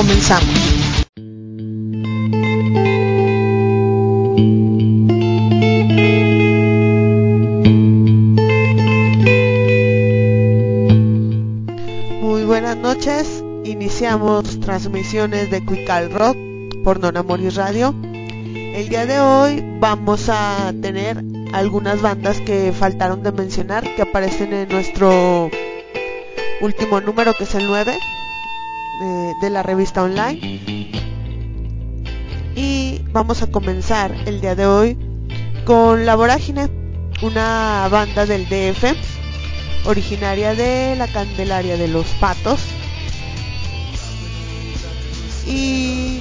Comenzamos. Muy buenas noches, iniciamos transmisiones de Cuical Rock por Don Amoris Radio. El día de hoy vamos a tener algunas bandas que faltaron de mencionar, que aparecen en nuestro último número, que es el 9 de la revista online. Y vamos a comenzar el día de hoy con La Vorágine, una banda del DF, originaria de la Candelaria de los Patos. Y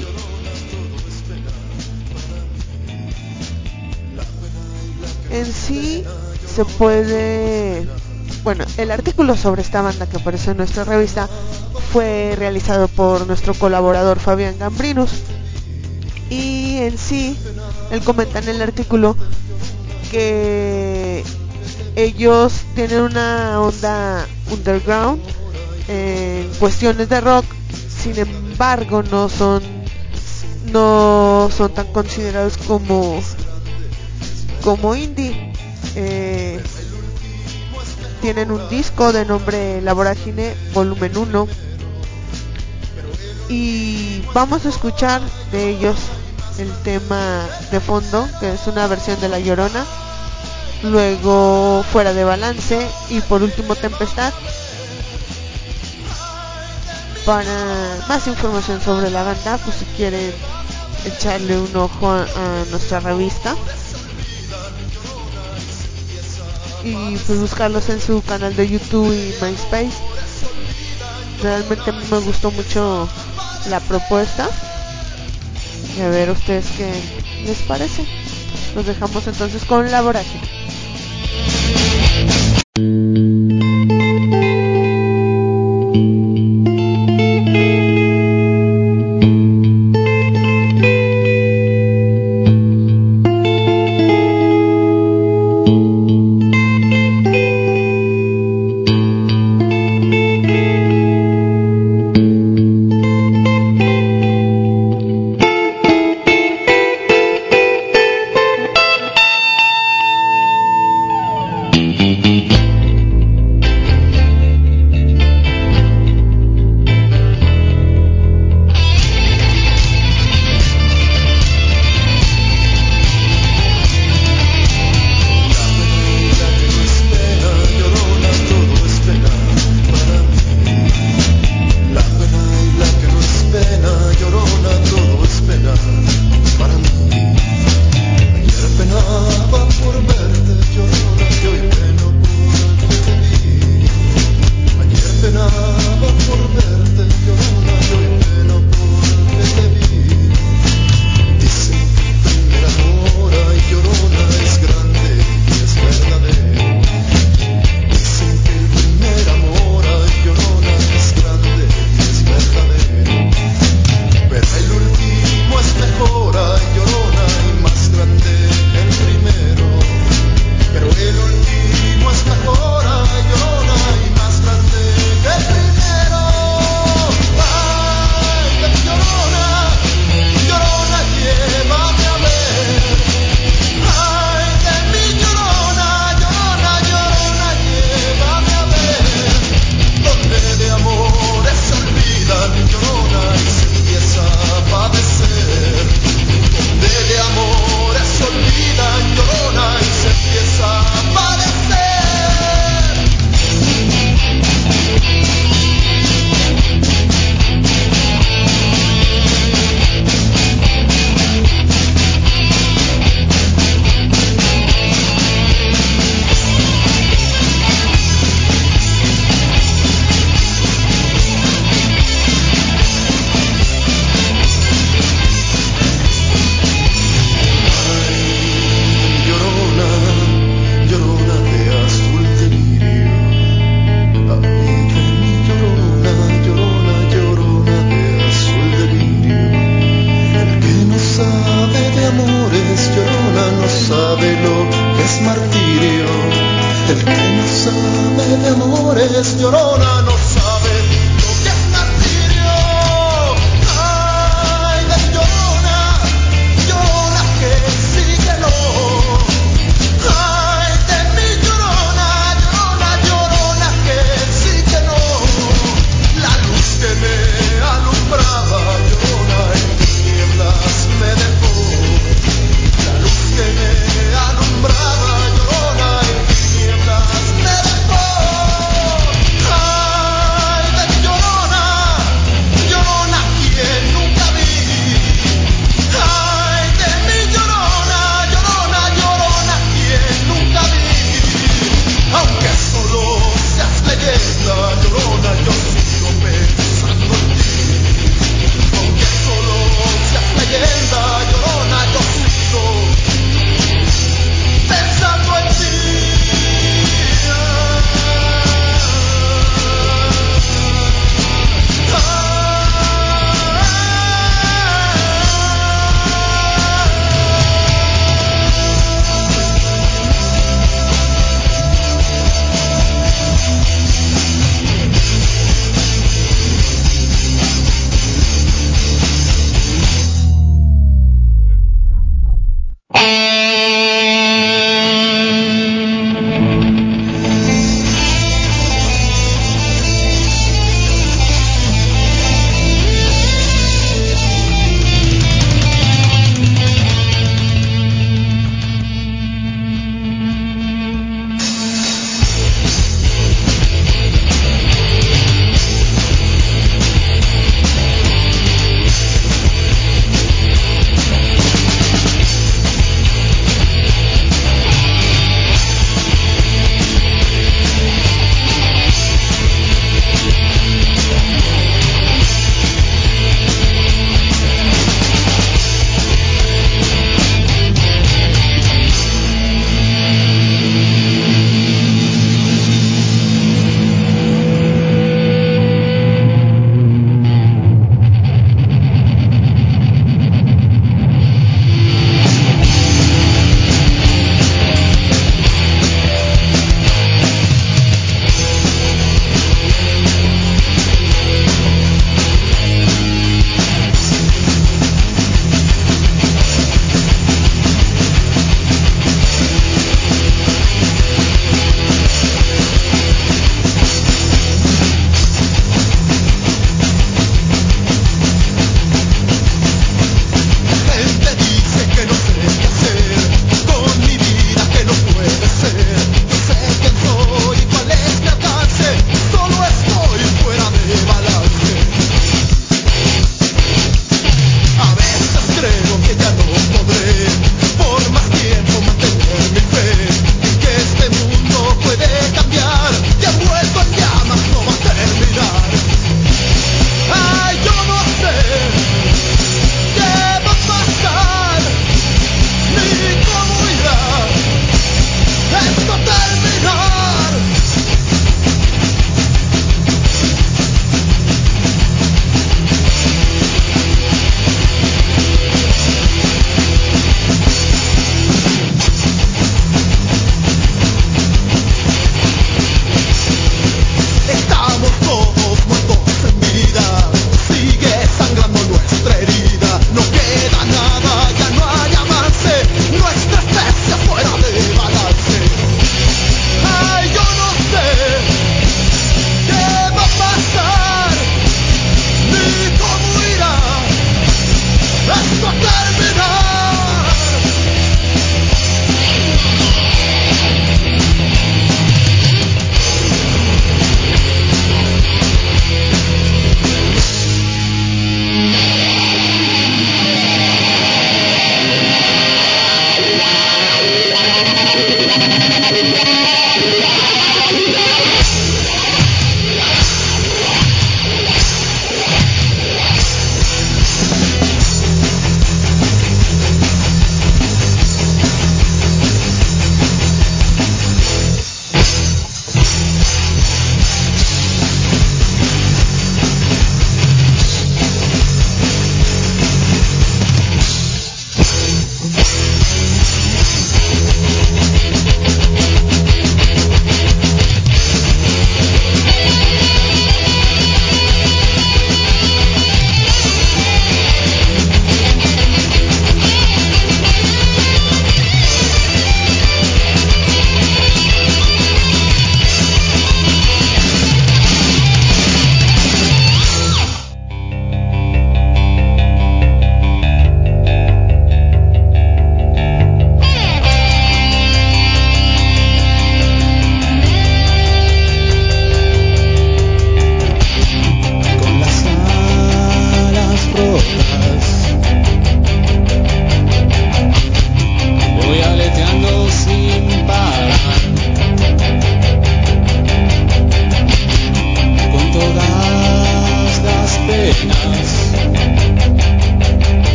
en sí se puede... Bueno, el artículo sobre esta banda que aparece en nuestra revista fue realizado por nuestro colaborador Fabián Gambrinus. Y en sí, él comenta en el artículo que ellos tienen una onda underground en cuestiones de rock, sin embargo no son tan considerados como indie. Tienen un disco de nombre La Vorágine Volumen 1 y vamos a escuchar de ellos el tema de fondo, que es una versión de La Llorona, luego Fuera de Balance y por último Tempestad. Para más información sobre la banda, pues si quieren echarle un ojo a nuestra revista y pues buscarlos en su canal de YouTube y MySpace. Realmente a mí me gustó mucho la propuesta y a ver ustedes qué les parece. Nos dejamos entonces con La Vorágine.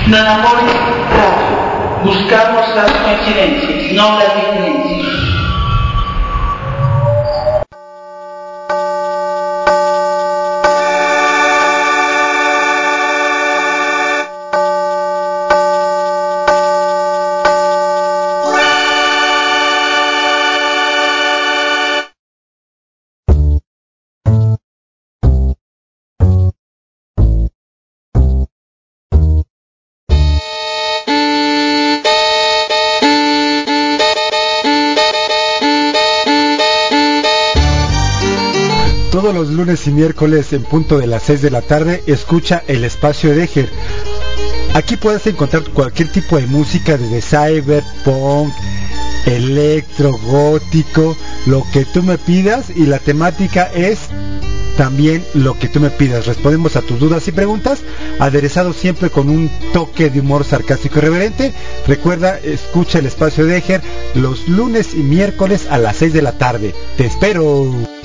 Non amore Radio. Buscamos las coincidencias, no las diferencias. Todos los lunes y miércoles en punto de las 6 de la tarde escucha el espacio de Eger. Aquí puedes encontrar cualquier tipo de música, desde cyberpunk, electro, gótico, lo que tú me pidas, y la temática es también lo que tú me pidas. Respondemos a tus dudas y preguntas, aderezado siempre con un toque de humor sarcástico y irreverente. Recuerda, escucha el espacio de Eger los lunes y miércoles a las 6 de la tarde. ¡Te espero!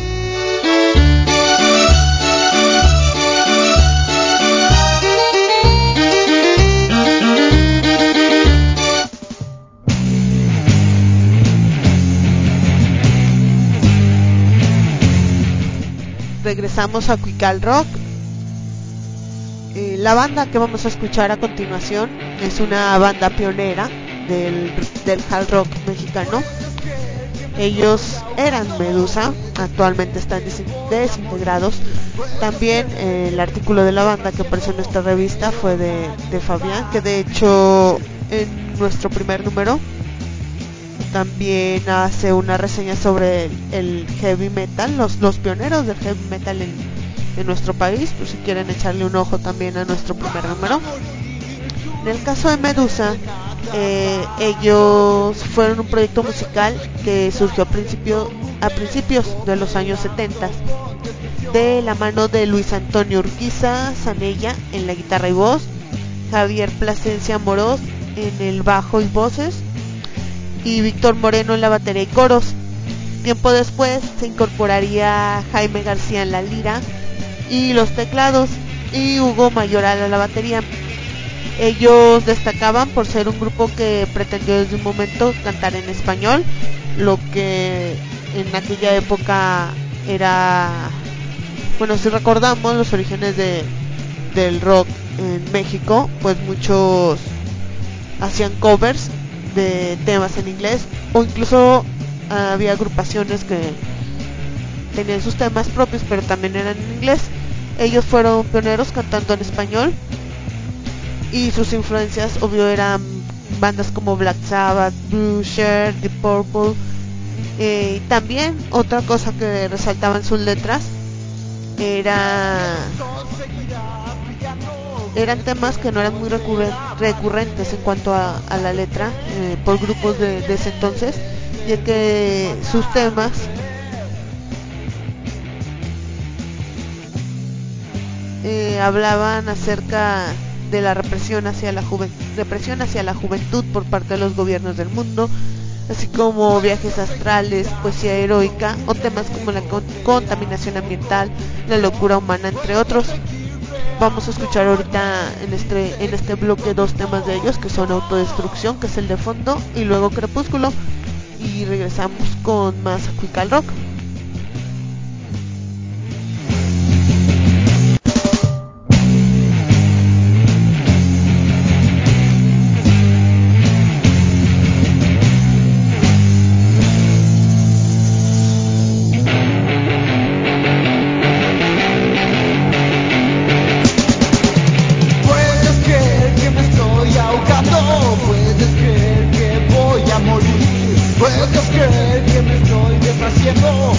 Regresamos a Cuical Rock. La banda que vamos a escuchar a continuación es una banda pionera del hard rock mexicano. Ellos eran Medusa, actualmente están desintegrados. También el artículo de la banda que apareció en nuestra revista fue de Fabián, que de hecho en nuestro primer número también hace una reseña sobre el heavy metal, los pioneros del heavy metal en nuestro país, por si quieren echarle un ojo también a nuestro primer número. En el caso de Medusa, ellos fueron un proyecto musical que surgió a principios de los años 70, de la mano de Luis Antonio Urquiza Zanella en la guitarra y voz, Javier Plasencia Moroz en el bajo y voces, y Víctor Moreno en la batería y coros. Tiempo después se incorporaría Jaime García en la lira y los teclados, y Hugo Mayoral a la batería. Ellos destacaban por ser un grupo que pretendió desde un momento cantar en español, lo que en aquella época era, bueno, si recordamos los orígenes del rock en México, pues muchos hacían covers de temas en inglés, o incluso había agrupaciones que tenían sus temas propios pero también eran en inglés. Ellos fueron pioneros cantando en español, y sus influencias obvio eran bandas como Black Sabbath, Blue Shirt, Deep Purple. También otra cosa que resaltaban sus letras eran temas que no eran muy recurrentes en cuanto a la letra, por grupos de ese entonces, ya que sus temas hablaban acerca de la represión hacia la juventud por parte de los gobiernos del mundo, así como viajes astrales, poesía heroica, o temas como la contaminación ambiental, la locura humana, entre otros. Vamos a escuchar ahorita en este bloque dos temas de ellos, que son Autodestrucción, que es el de fondo, y luego Crepúsculo, y regresamos con más Cuical Rock. Puedes creer que me estoy deshaciendo.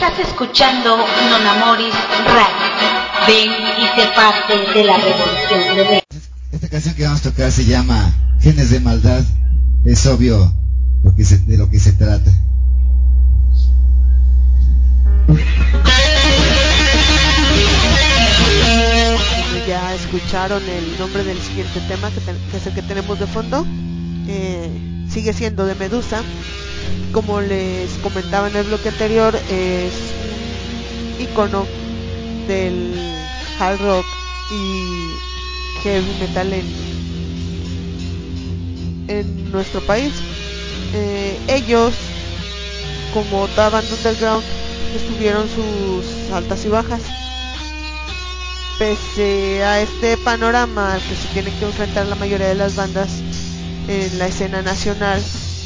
Estás escuchando Non Amoris Radio. Ven y sé parte de la revolución de Ven. Esta canción que vamos a tocar se llama Genes de Maldad. Es obvio de lo que se trata. Ya escucharon el nombre del siguiente tema que es el que tenemos de fondo. Sigue siendo de Medusa. Como les comentaba en el bloque anterior, es un icono del hard rock y heavy metal en nuestro país. Ellos, como toda banda underground, tuvieron sus altas y bajas. Pese a este panorama al que se tiene que enfrentar la mayoría de las bandas en la escena nacional,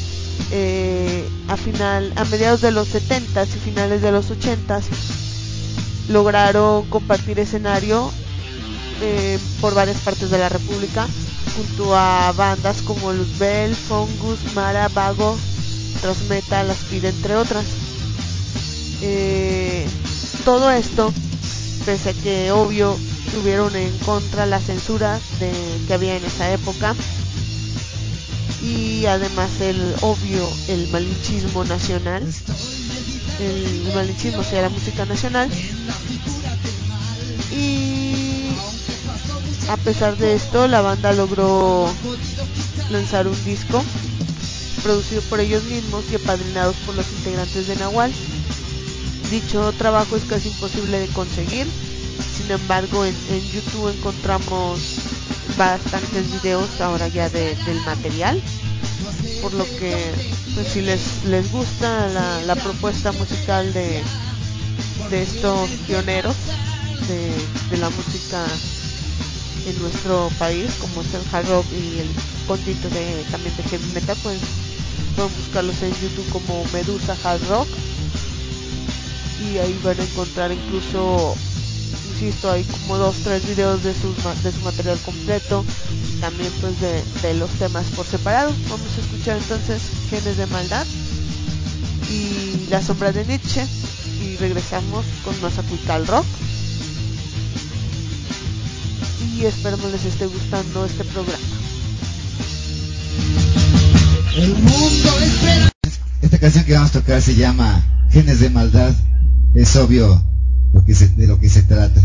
a mediados de los 70s y finales de los 80s lograron compartir escenario por varias partes de la República junto a bandas como Luzbel, Fungus, Mara, Vago, Transmetal, Aspid, entre otras. Todo esto pese a que obvio tuvieron en contra la censura que había en esa época, y además el malinchismo nacional, el malinchismo hacia la música nacional. Y a pesar de esto, la banda logró lanzar un disco producido por ellos mismos y apadrinados por los integrantes de Nahual. Dicho trabajo es casi imposible de conseguir, sin embargo en YouTube encontramos bastantes videos ahora ya del material, por lo que pues si les gusta la propuesta musical de estos pioneros de la música en nuestro país, como es el hard rock y el poquito también de heavy metal, pues pueden buscarlos en YouTube como Medusa Hard Rock y ahí van a encontrar incluso, insisto, hay como 2-3 videos de su material completo, también pues de los temas por separado. Vamos a escuchar entonces Genes de Maldad y La Sombra de Nietzsche y regresamos con Mazacuical Rock y esperemos les esté gustando este programa. El mundo espera. Esta canción que vamos a tocar se llama Genes de Maldad. Es obvio de lo que se trata.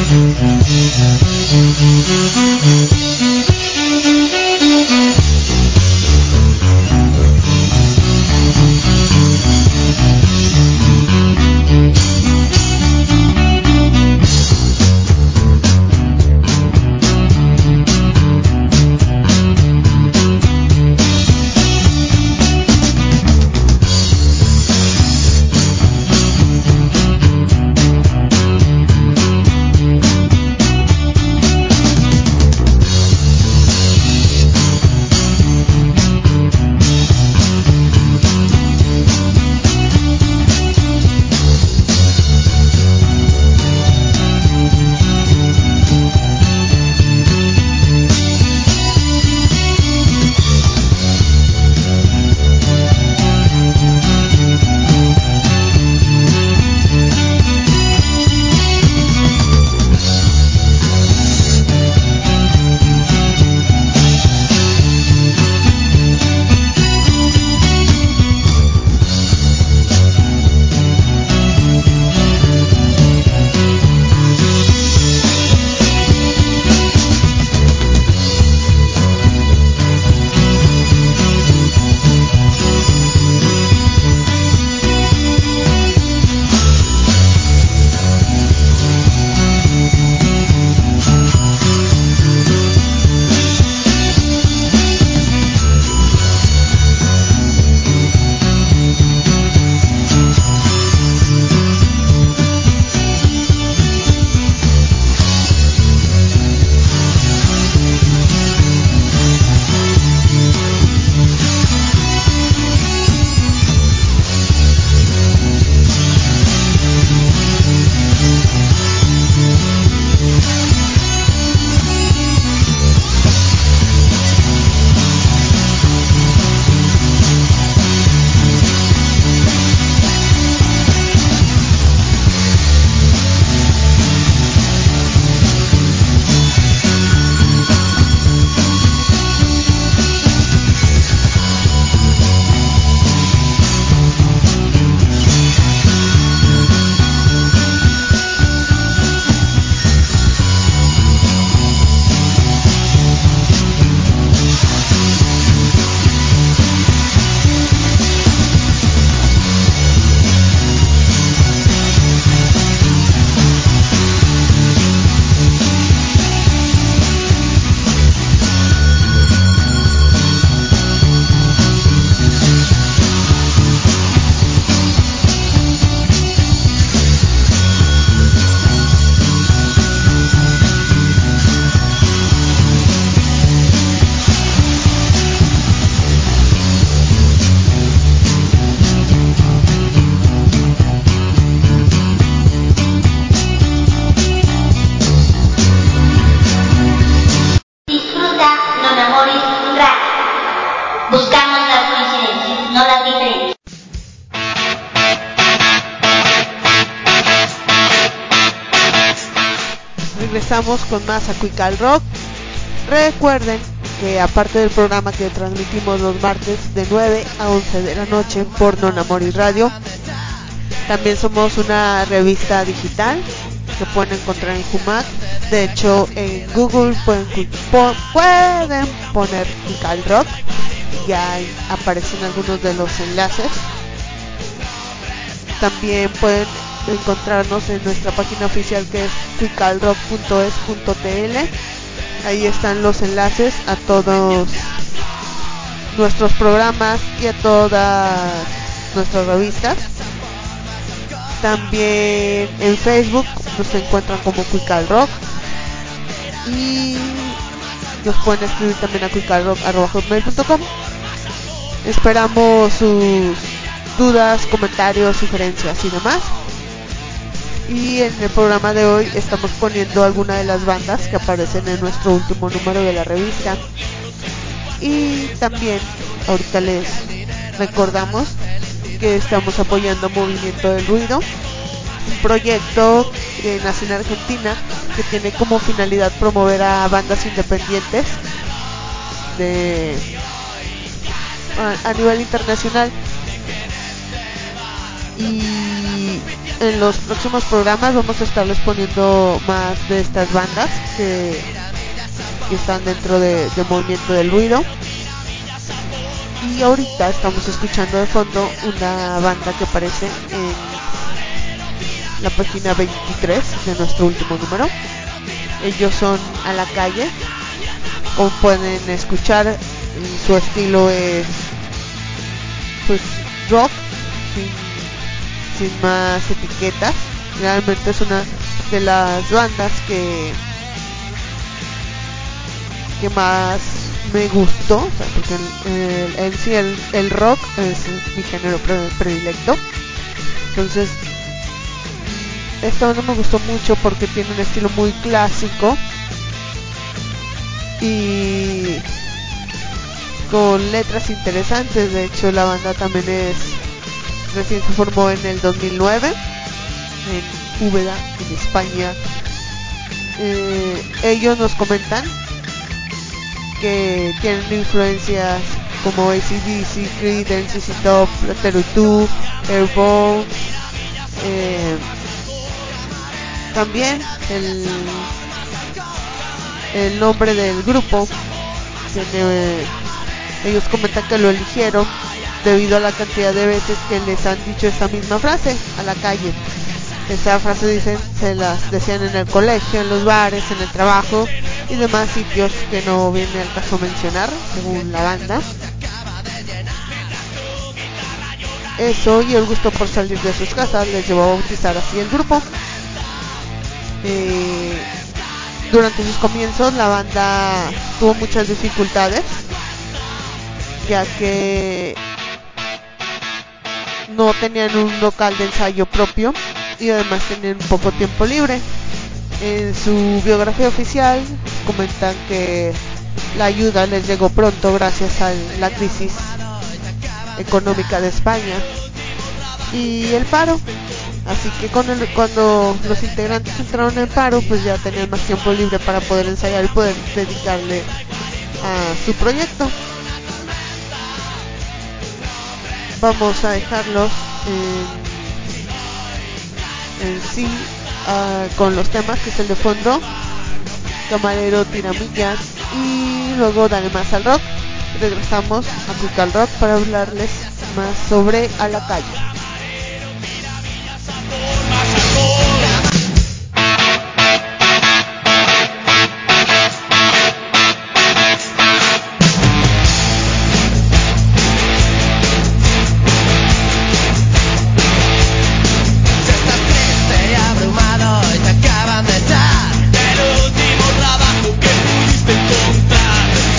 Regresamos con más Acuical Rock. Recuerden que aparte del programa que transmitimos los martes de 9 a 11 de la noche por Non Amoris Radio, también somos una revista digital que pueden encontrar en Jumac. De hecho, en Google pueden poner Acuical Rock y ya aparecen algunos de los enlaces. También pueden encontrarnos en nuestra página oficial, que es cuicalrock.es.tl. Ahí están los enlaces a todos nuestros programas y a todas nuestras revistas. También en Facebook nos encuentran como Acuical Rock y nos pueden escribir también a cuicalrock@hotmail.com. Esperamos sus dudas, comentarios, sugerencias y demás. Y en el programa de hoy estamos poniendo algunas de las bandas que aparecen en nuestro último número de la revista. Y también ahorita les recordamos que estamos apoyando Movimiento del Ruido, un proyecto que nace en Argentina que tiene como finalidad promover a bandas independientes a nivel internacional. Y en los próximos programas vamos a estarles poniendo más de estas bandas que están dentro de Movimiento del Ruido. Y ahorita estamos escuchando de fondo una banda que aparece en la página 23 de nuestro último número. Ellos son A la Calle. Como pueden escuchar, su estilo es pues rock sin más etiquetas. Realmente es una de las bandas que más me gustó, o sea, porque en sí el rock es mi género predilecto. Entonces esta banda me gustó mucho porque tiene un estilo muy clásico y con letras interesantes. De hecho, la banda también recién se formó en el 2009 en Úbeda, en España. Ellos nos comentan que tienen influencias como AC/DC, Creedence, ZZ Top, Laterutu, Airborne. También el nombre del grupo ellos comentan que lo eligieron debido a la cantidad de veces que les han dicho esta misma frase, a la calle. Esa frase se las decían en el colegio, en los bares, en el trabajo y demás sitios que no viene al caso mencionar, según la banda. Eso y el gusto por salir de sus casas les llevó a bautizar así el grupo. Durante sus comienzos la banda tuvo muchas dificultades, ya que no tenían un local de ensayo propio y además tenían poco tiempo libre. En su biografía oficial comentan que la ayuda les llegó pronto gracias a la crisis económica de España y el paro. Así que cuando los integrantes entraron en paro, pues ya tenían más tiempo libre para poder ensayar y poder dedicarle a su proyecto. Vamos a dejarlos en sí con los temas, que es el de fondo, Camarero, Tiramillas, y luego Dale Más al Rock. Regresamos a Cuical Rock para hablarles más sobre A la Calle.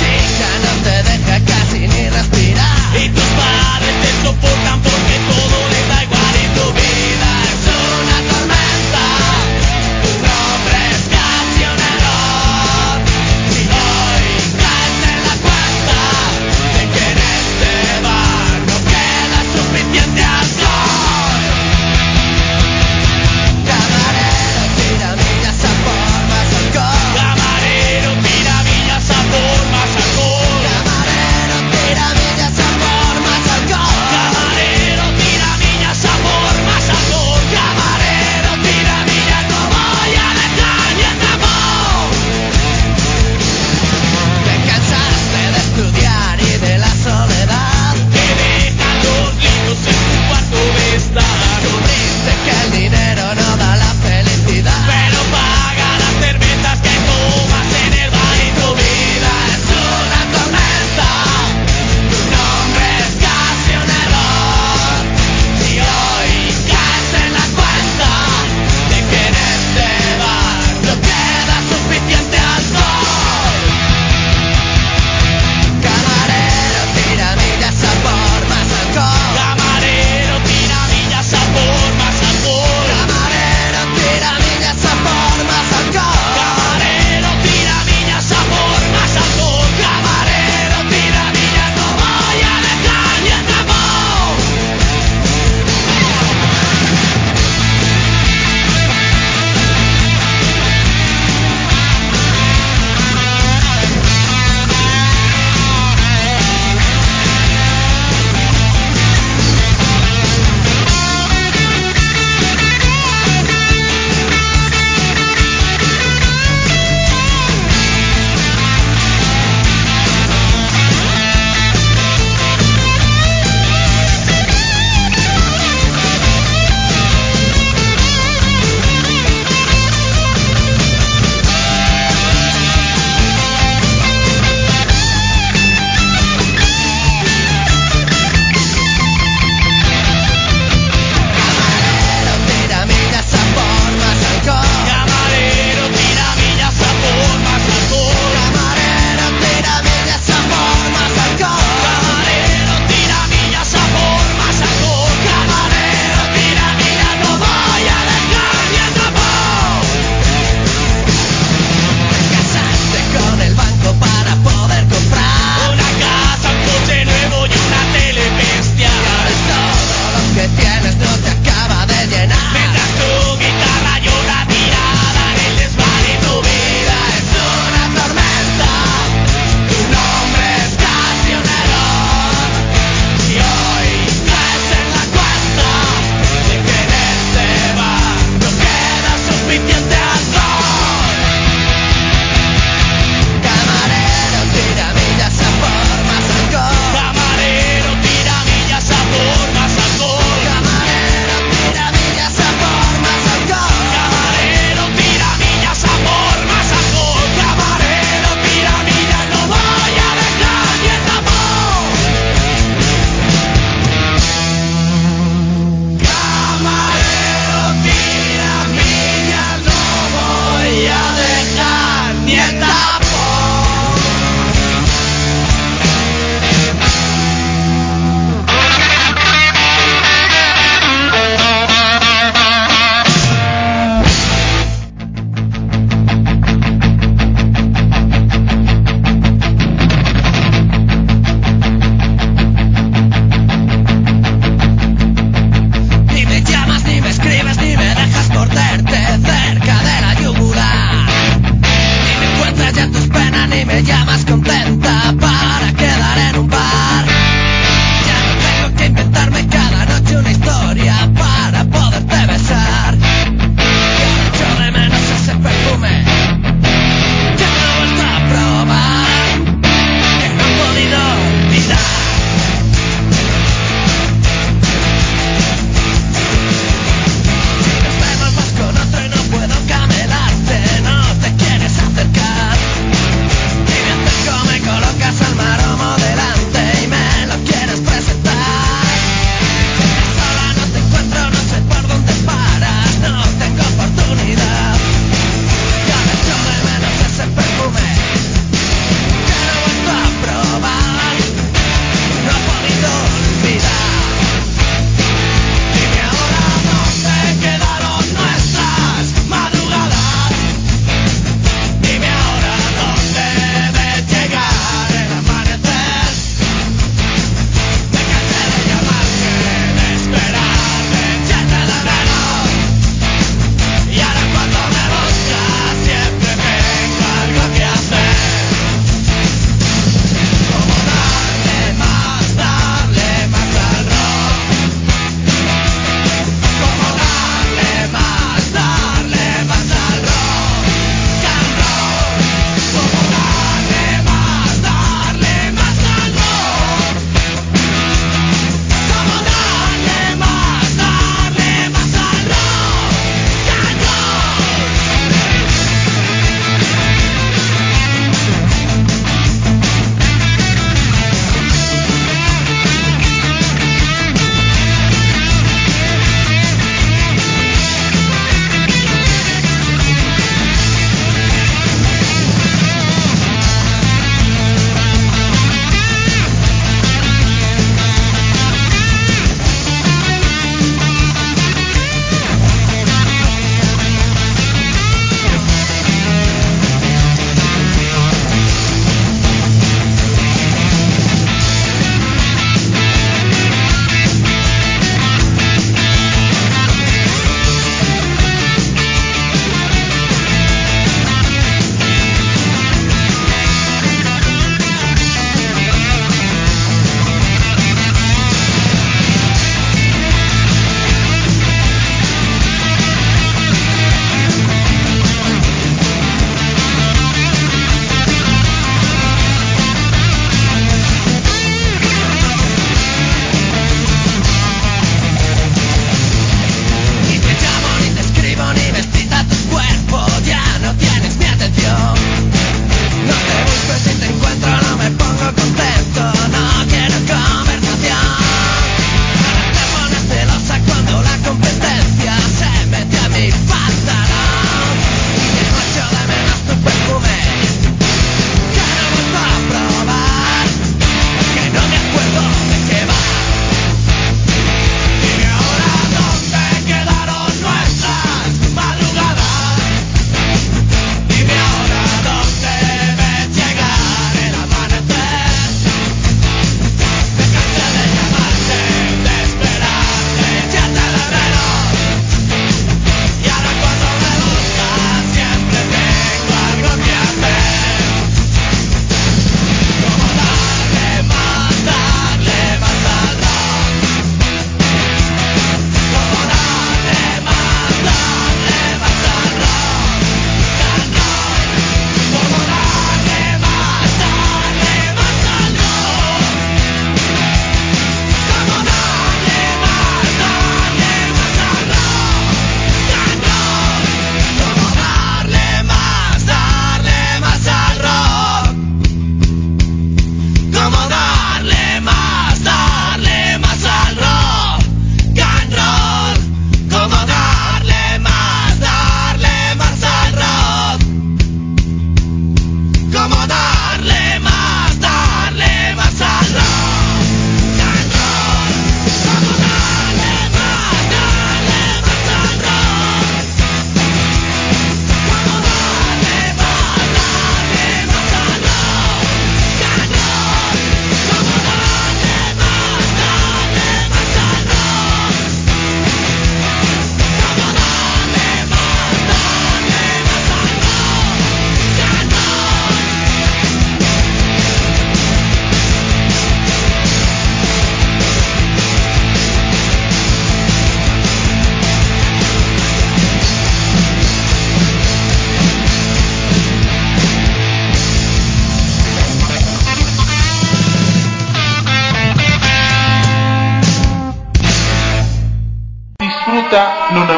Y tus padres te soportan porque todo le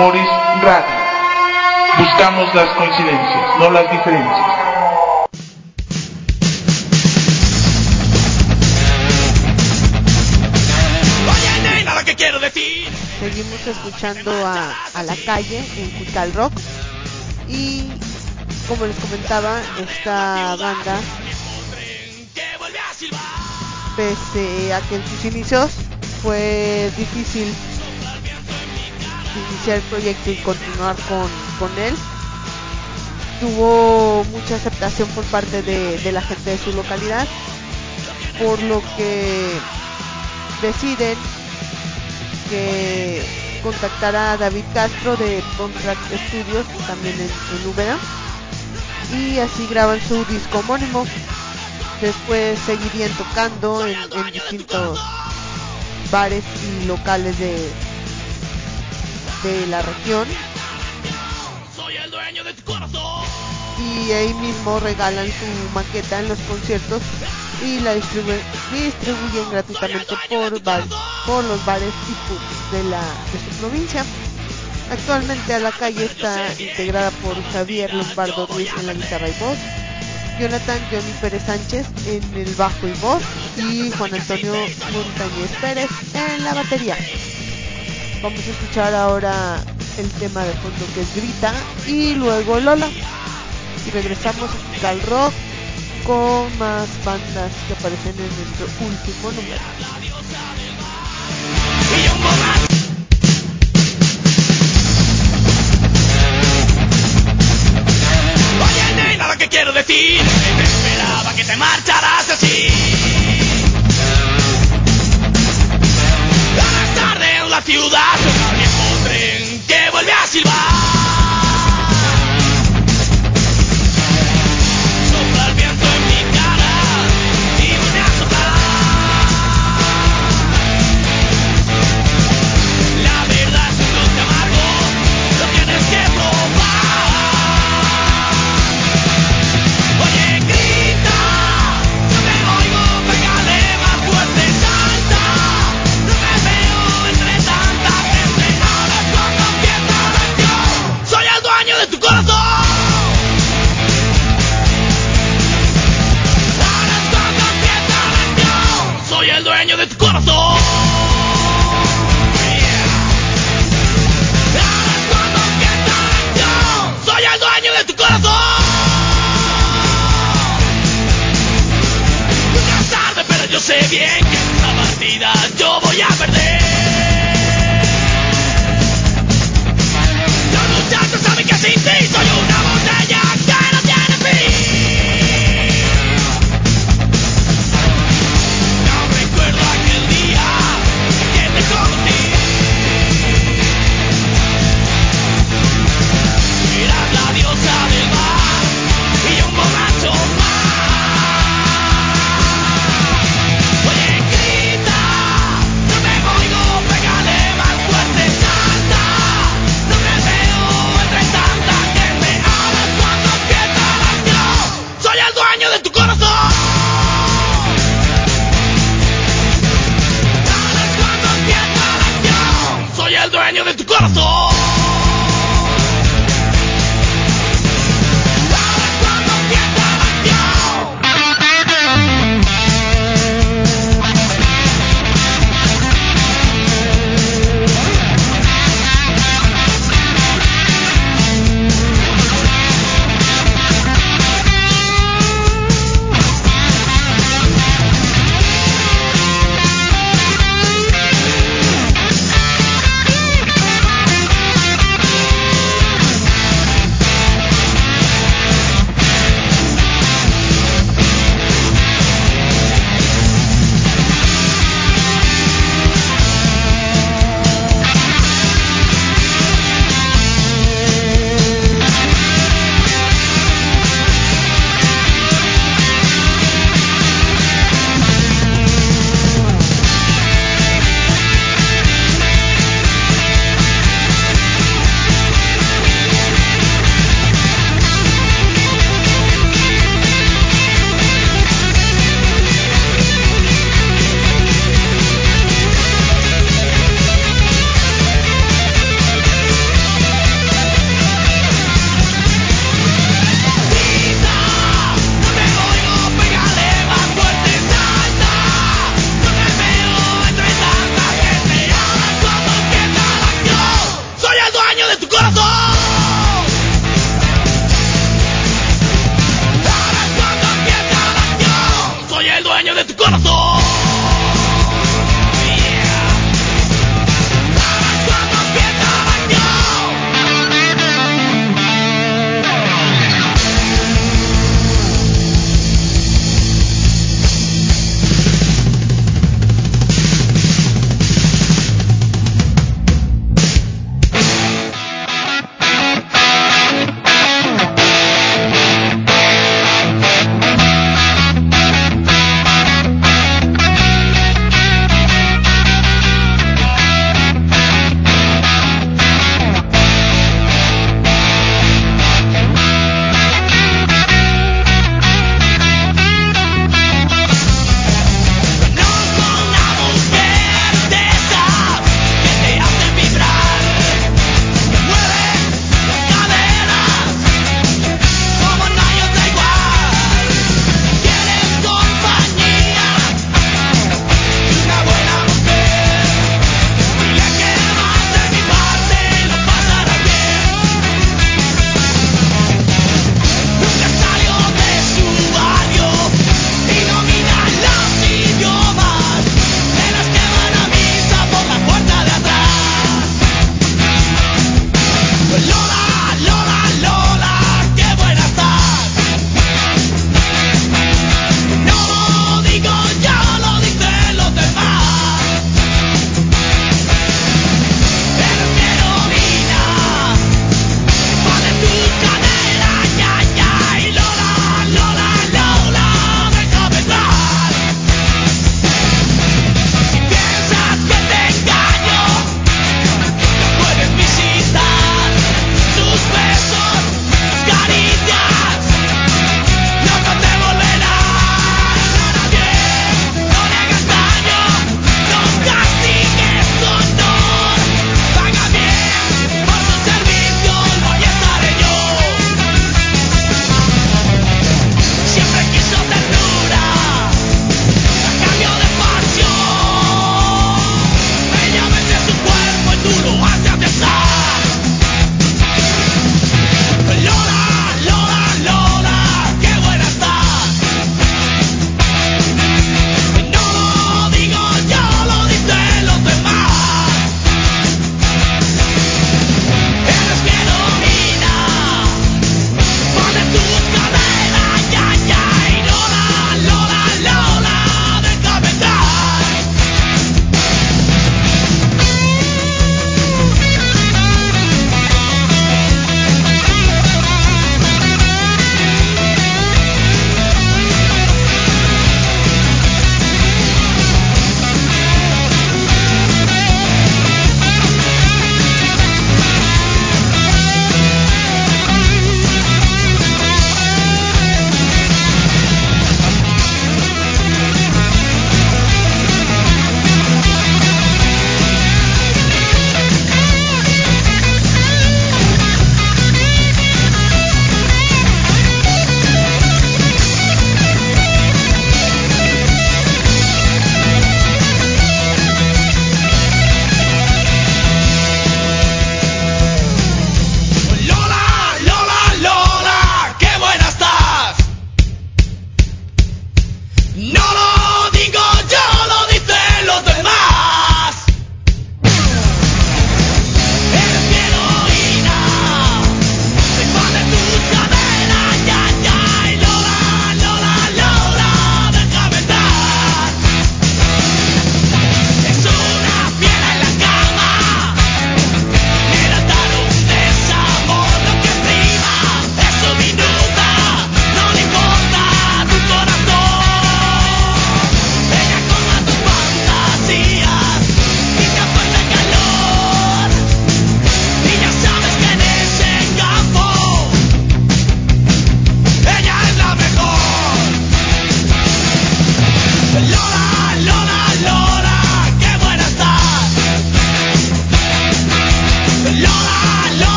Namoris Radio. Buscamos las coincidencias, no las diferencias. Seguimos escuchando a La Calle en Cuical Rock, y como les comentaba, esta banda, pese a que en sus inicios fue difícil iniciar el proyecto y continuar con él, tuvo mucha aceptación por parte de la gente de su localidad, por lo que deciden que contactará a David Castro de Bomb Track Studios, también en Úbeda, y así graban su disco homónimo. Después seguirían tocando en distintos bares y locales de la región, y ahí mismo regalan su maqueta en los conciertos y la distribuyen gratuitamente por los bares y pubs de su provincia. Actualmente A La Calle está integrada por Javier Lombardo Ruiz en la guitarra y voz, Jonathan Johnny Pérez Sánchez en el bajo y voz, y Juan Antonio Montañez Pérez en la batería. Vamos a escuchar ahora el tema de fondo, que es Grita, y luego Lola, y regresamos a Cuical Rock con más bandas que aparecen en nuestro último número. Oye, nada que quiero decir, me esperaba que te marcharas así. Más tarde en la ciudad, un viejo tren que vuelve a silbar. Sopla el viento en mi cara y vuelve a soplar.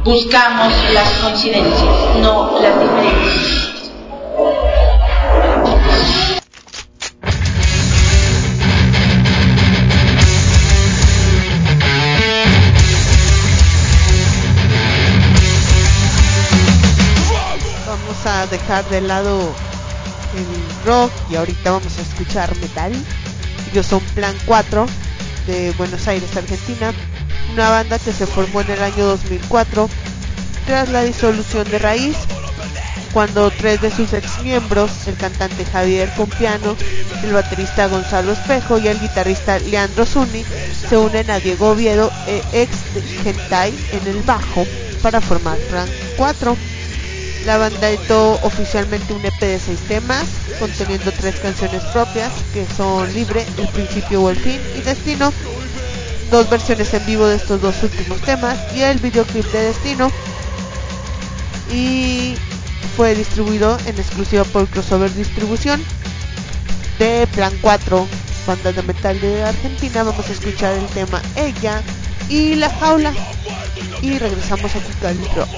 Buscamos las coincidencias, no las diferencias. Vamos a dejar de lado el rock y ahorita vamos a escuchar metal. Ellos son Plan 4 de Buenos Aires, Argentina, una banda que se formó en el año 2004 tras la disolución de Raíz, cuando 3 de sus ex miembros, el cantante Javier Compiano, el baterista Gonzalo Espejo y el guitarrista Leandro Zuni, se unen a Diego Oviedo, ex Gentai, en el bajo para formar Plan 4. La banda editó oficialmente un EP de 6 temas, conteniendo 3 canciones propias, que son Libre, El Principio o El Fin y Destino, 2 versiones en vivo de estos 2 últimos temas y el videoclip de Destino, y fue distribuido en exclusiva por Crossover Distribución de Plan 4, banda de metal de Argentina. Vamos a escuchar el tema Ella y La Jaula y regresamos a Cucali Rock.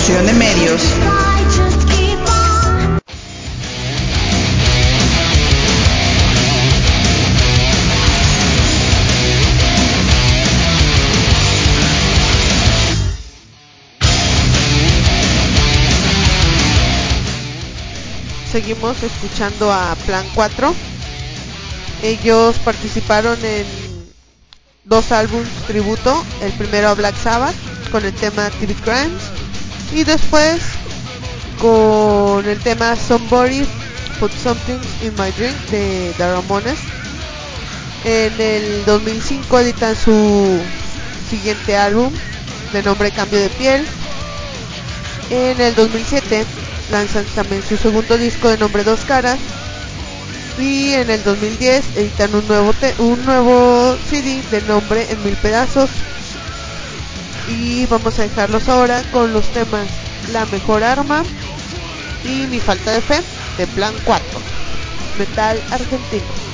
Revolución de Medios. Seguimos escuchando a Plan 4. Ellos participaron en 2 álbumes tributo, el primero a Black Sabbath con el tema Active Crimes y después con el tema Somebody Put Something in My Drink de The Ramones. En el 2005 editan su siguiente álbum de nombre Cambio de Piel. En el 2007 lanzan también su segundo disco de nombre Dos Caras. Y en el 2010 editan un nuevo CD de nombre En Mil Pedazos. Y vamos a dejarlos ahora con los temas La Mejor Arma y Mi Falta de Fe de Plan 4, metal argentino.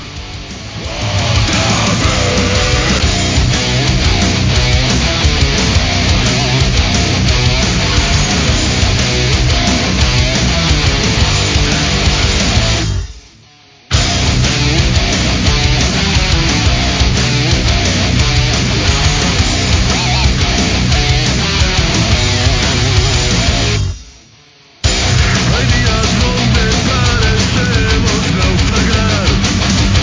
Hay días donde parecemos naufragar.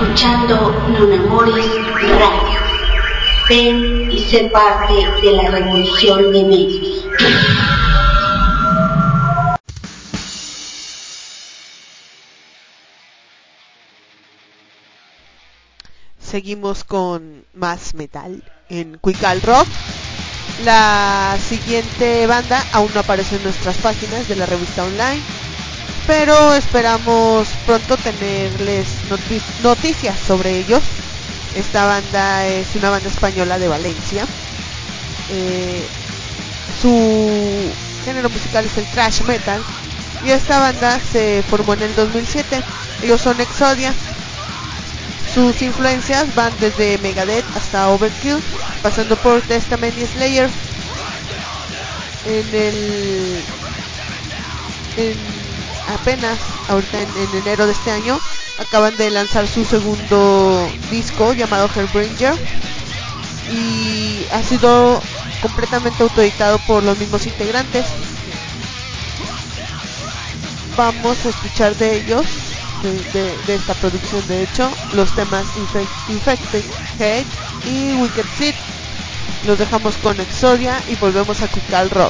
escuchando Non Amoris Radio. Ven y sé parte de la revolución de medios. Seguimos con más metal en Quical Rock. La siguiente banda aún no aparece en nuestras páginas de la revista online, pero esperamos pronto tenerles noticias sobre ellos. Esta banda es una banda española de Valencia. Su género musical es el thrash metal y esta banda se formó en el 2007. Ellos son Exodia. Sus influencias van desde Megadeth hasta Overkill, pasando por Testament y Slayer. Apenas ahorita en enero de este año acaban de lanzar su segundo disco llamado Hellbringer y ha sido completamente autoeditado por los mismos integrantes. Vamos a escuchar de ellos, de esta producción, de hecho, los temas Infected Head y Wicked Seed. Los dejamos con Exodia y volvemos a Quical Rock.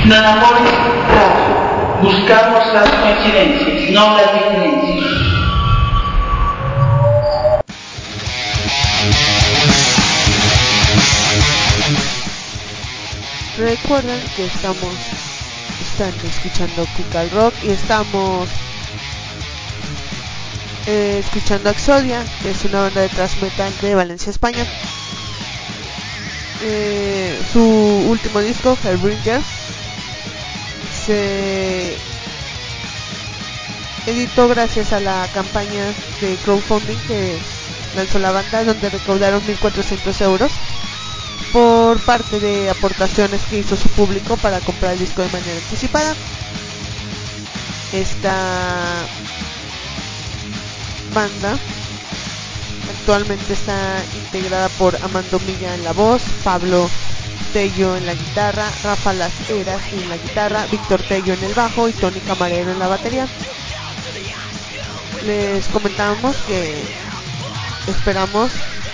Non amoris radio. Buscamos las coincidencias, no las diferencias. Recuerden que están escuchando Cucal Rock y estamos escuchando Exodia, que es una banda de thrash metal de Valencia, España. Su último disco, Hellbringer, se editó gracias a la campaña de crowdfunding que lanzó la banda, donde recaudaron 1.400 euros por parte de aportaciones que hizo su público para comprar el disco de manera anticipada. Esta banda actualmente está integrada por Amando Milla en la voz, Pablo Tello en la guitarra, Rafa Las Heras en la guitarra, Víctor Tello en el bajo y Tony Camarero en la batería. Les comentábamos que esperamos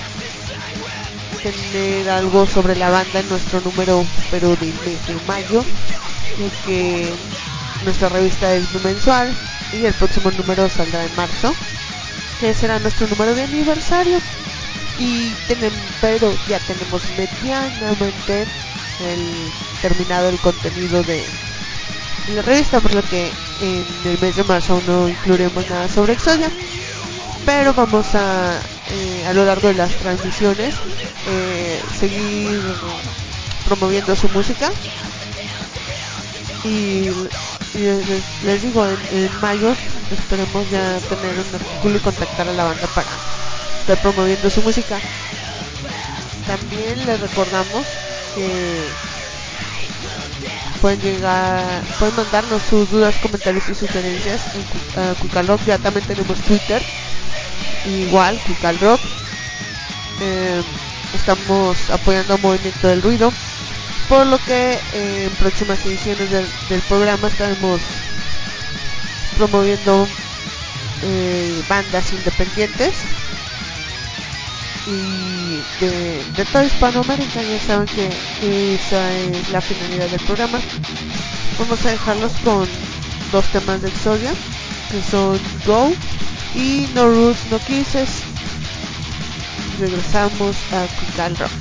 tener algo sobre la banda en nuestro número, pero del mes de mayo, ya que nuestra revista es mensual y el próximo número saldrá en marzo, que será nuestro número de aniversario. Pero ya tenemos medianamente terminado el contenido de la revista, por lo que en el mes de marzo aún no incluiremos nada sobre Exodia, pero vamos a lo largo de las transmisiones seguir promoviendo su música y les digo, en mayo esperemos ya tener un artículo y contactar a la banda para estar promoviendo su música. También les recordamos que pueden mandarnos sus dudas, comentarios y sugerencias en Cucal Rock. Ya también tenemos Twitter, igual Cucal Rock. Estamos apoyando a Movimiento del Ruido, por lo que en próximas ediciones del programa estaremos promoviendo bandas independientes y de toda Hispanoamérica. Ya saben que esa es la finalidad del programa. Vamos a dejarlos con dos temas de Exodia, que son Go y No Rules No Kisses. Regresamos a Cucal Rock.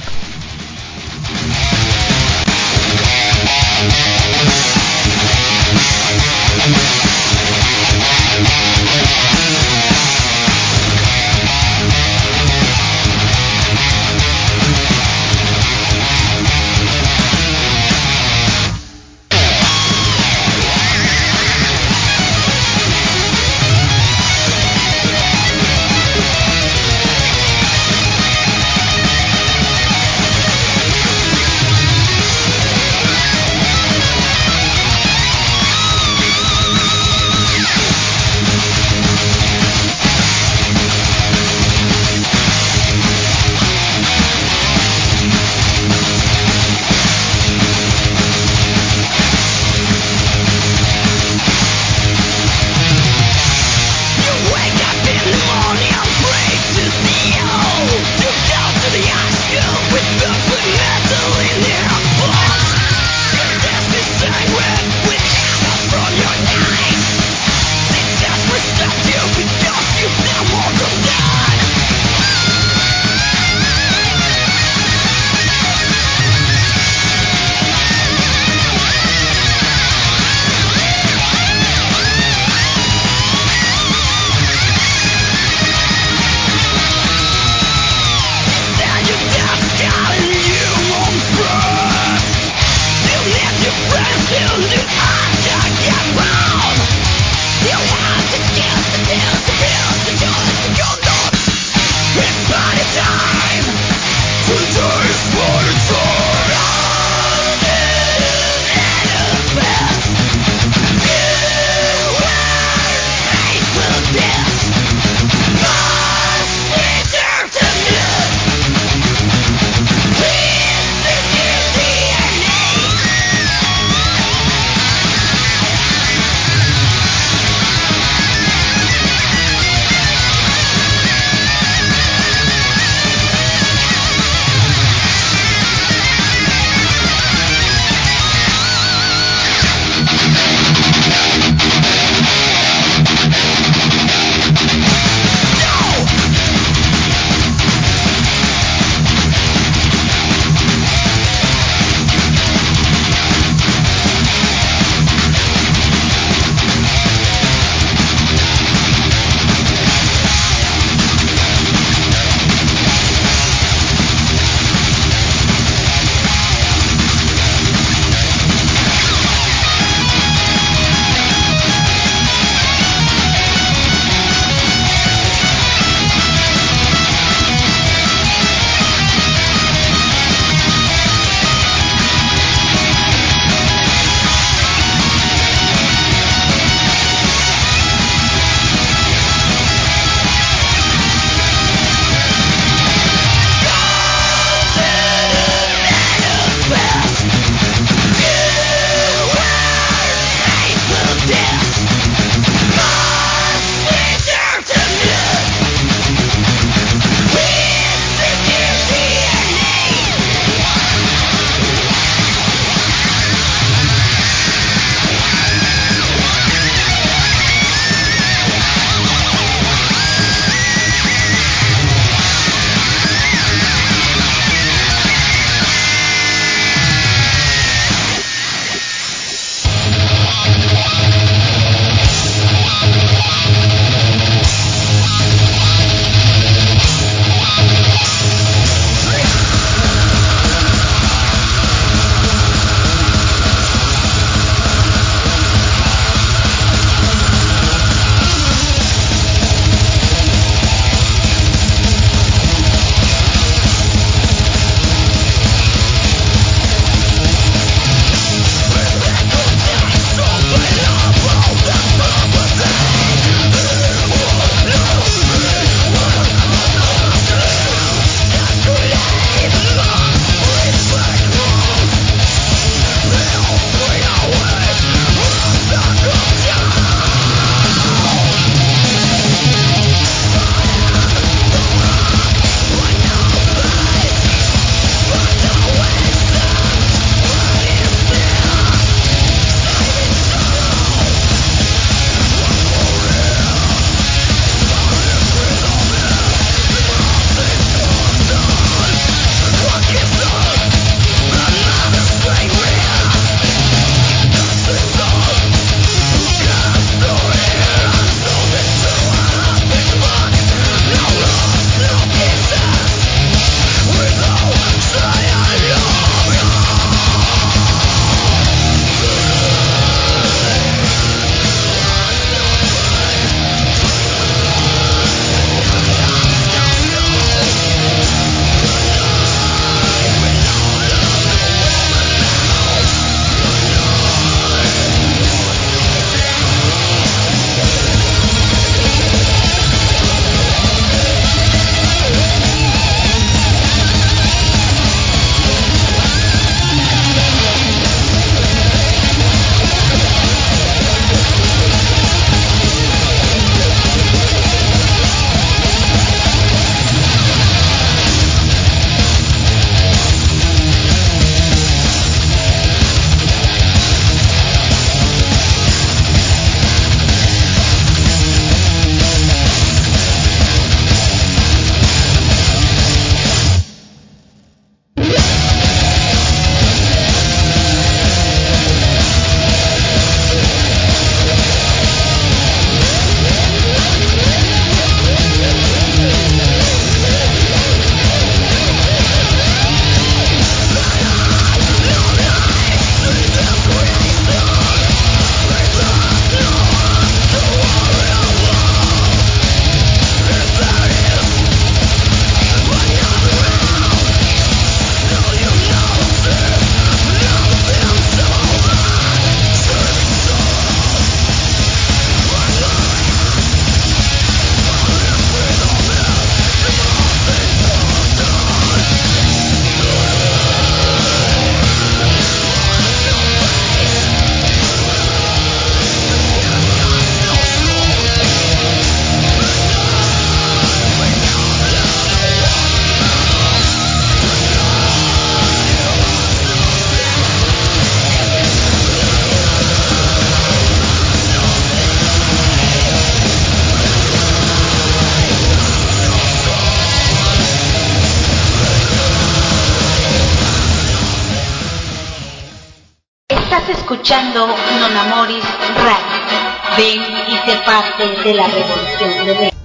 Estás escuchando Non Amoris Radio. Ven y sé parte de la revolución de México.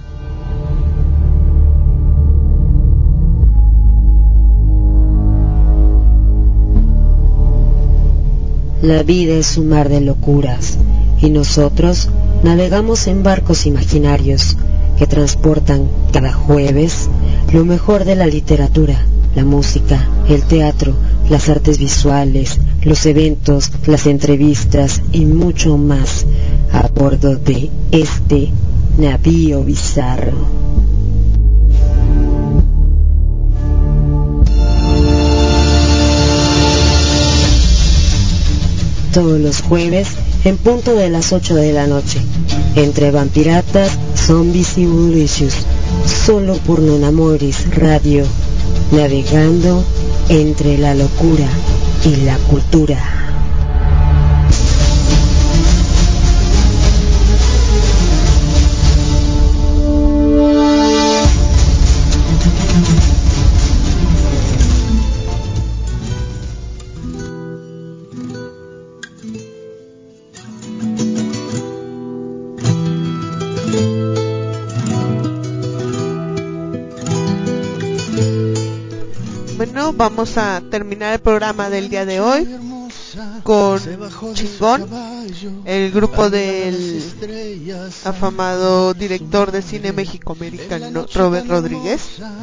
La vida es un mar de locuras y nosotros navegamos en barcos imaginarios que transportan cada jueves lo mejor de la literatura, la música, el teatro, las artes visuales, los eventos, las entrevistas y mucho más a bordo de este navío bizarro. Todos los jueves en punto de las 8 de la noche, entre vampiratas, zombies y bulicious, solo por Non Amoris Radio, navegando entre la locura y la cultura. Bueno, vamos a terminar el programa del día de hoy con Chingón, el grupo del afamado director de cine mexicoamericano Robert Rodríguez.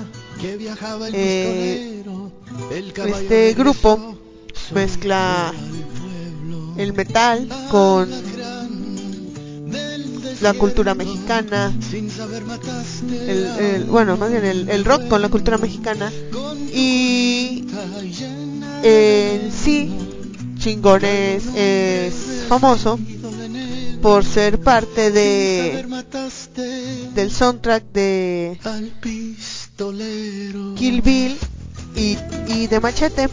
Este grupo mezcla el metal con la cultura mexicana, el rock con la cultura mexicana, y en sí Chingón es famoso por ser parte del soundtrack de Kill Bill y de Machete.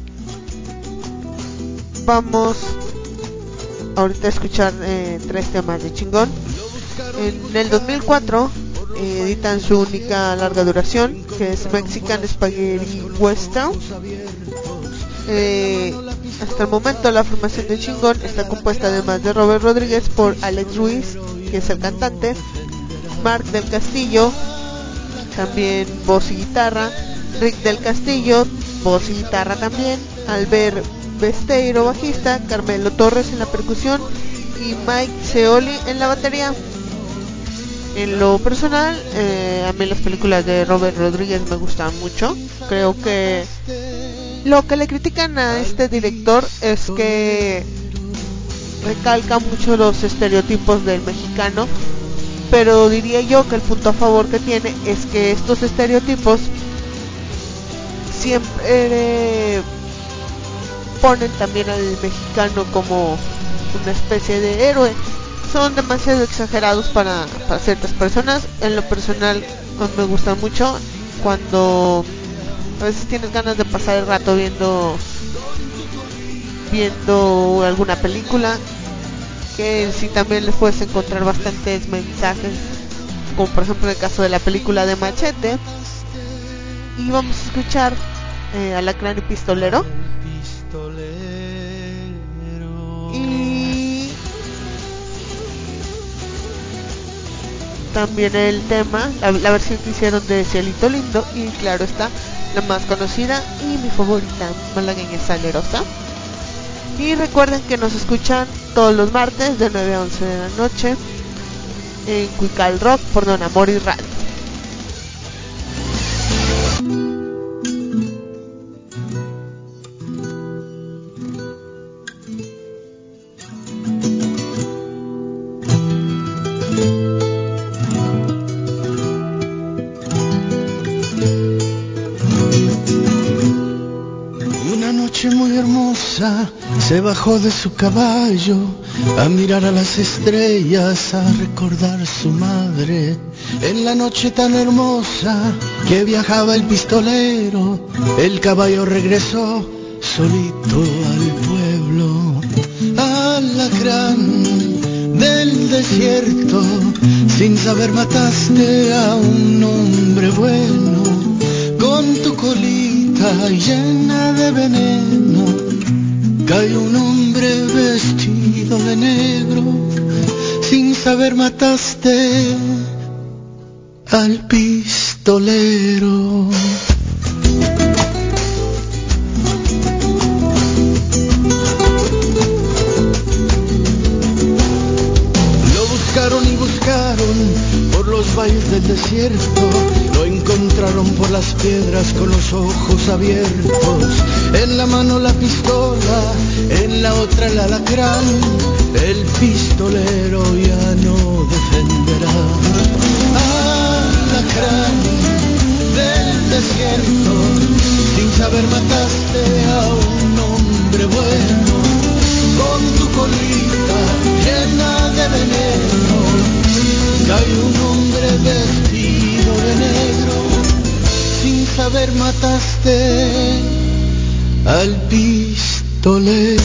Vamos ahorita a escuchar 3 temas de Chingón. En el 2004 editan su única larga duración, que es Mexican Spaghetti Western. Hasta el momento la formación de Chingón está compuesta, además de Robert Rodríguez, por Alex Ruiz, que es el cantante, Mark del Castillo, también voz y guitarra, Rick del Castillo, voz y guitarra también, Albert Besteiro, bajista, Carmelo Torres en la percusión y Mike Seoli en la batería. En lo personal, a mí las películas de Robert Rodríguez me gustan mucho. Creo que lo que le critican a este director es que recalca mucho los estereotipos del mexicano, pero diría yo que el punto a favor que tiene es que estos estereotipos siempre ponen también al mexicano como una especie de héroe. Son demasiado exagerados para ciertas personas. En lo personal me gustan mucho cuando a veces tienes ganas de pasar el rato viendo alguna película, que sí también les puedes encontrar bastantes mensajes, como por ejemplo en el caso de la película de Machete. Y vamos a escuchar Alacrán y Pistolero. Y también el tema, la versión que hicieron de Cielito Lindo, y claro está, la más conocida y mi favorita, Malagueña Salerosa. Y recuerden que nos escuchan todos los martes de 9 a 11 de la noche en Cuical Rock por Non Amoris Radio. Muy hermosa, se bajó de su caballo a mirar a las estrellas, a recordar su madre. En la noche tan hermosa que viajaba el pistolero, el caballo regresó solito al pueblo. Alacrán del desierto, sin saber mataste a un hombre bueno, con tu colita llena de veneno. Cayó un hombre vestido de negro, sin saber mataste al pistolero. Lo buscaron y buscaron por los valles del desierto, lo encontraron por las piedras con los ojos abiertos, en la mano la pistola, en la otra el alacrán, el pistolero ya no defenderá. Alacrán del desierto, sin saber mataste a un hombre bueno, con tu colita llena de veneno, cae un hombre vestido de negro, sin saber mataste al pistolero.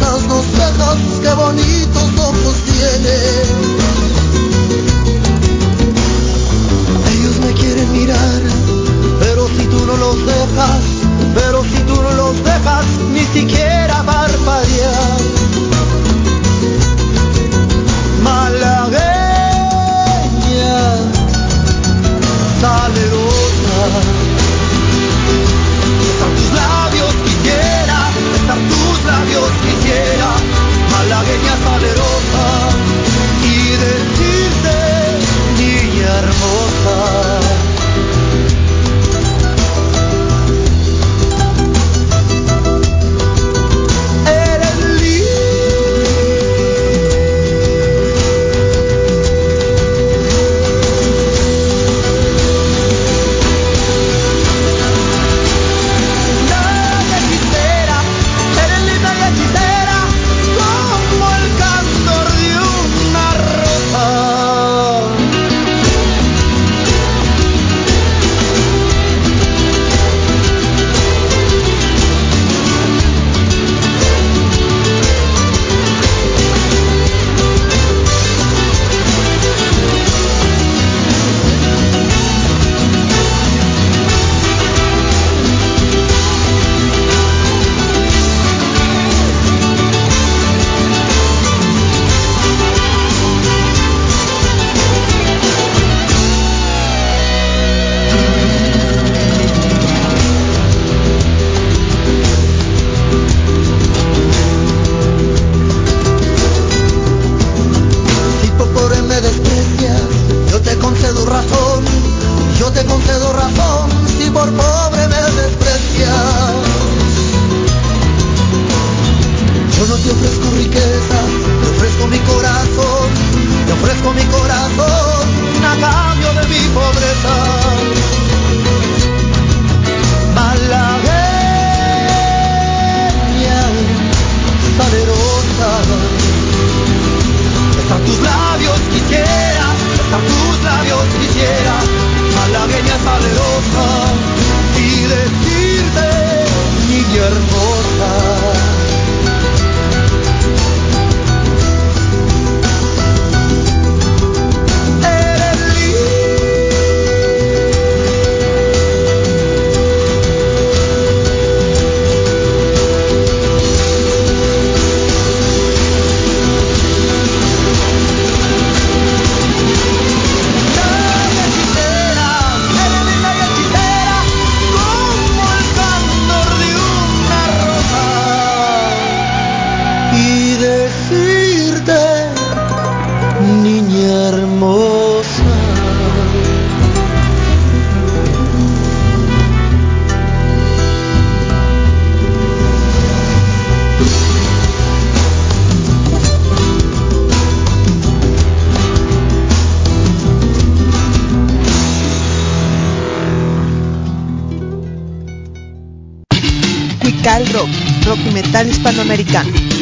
dejas, nos dejas, qué bonitos ojos tienes. Ellos me quieren mirar, pero si tú no los dejas, ni siquiera parpadear. Malagueña, salerosa, besar tus labios quisiera, malagueña salerosa, y decirte, niña hermosa. Rock y metal hispanoamericano.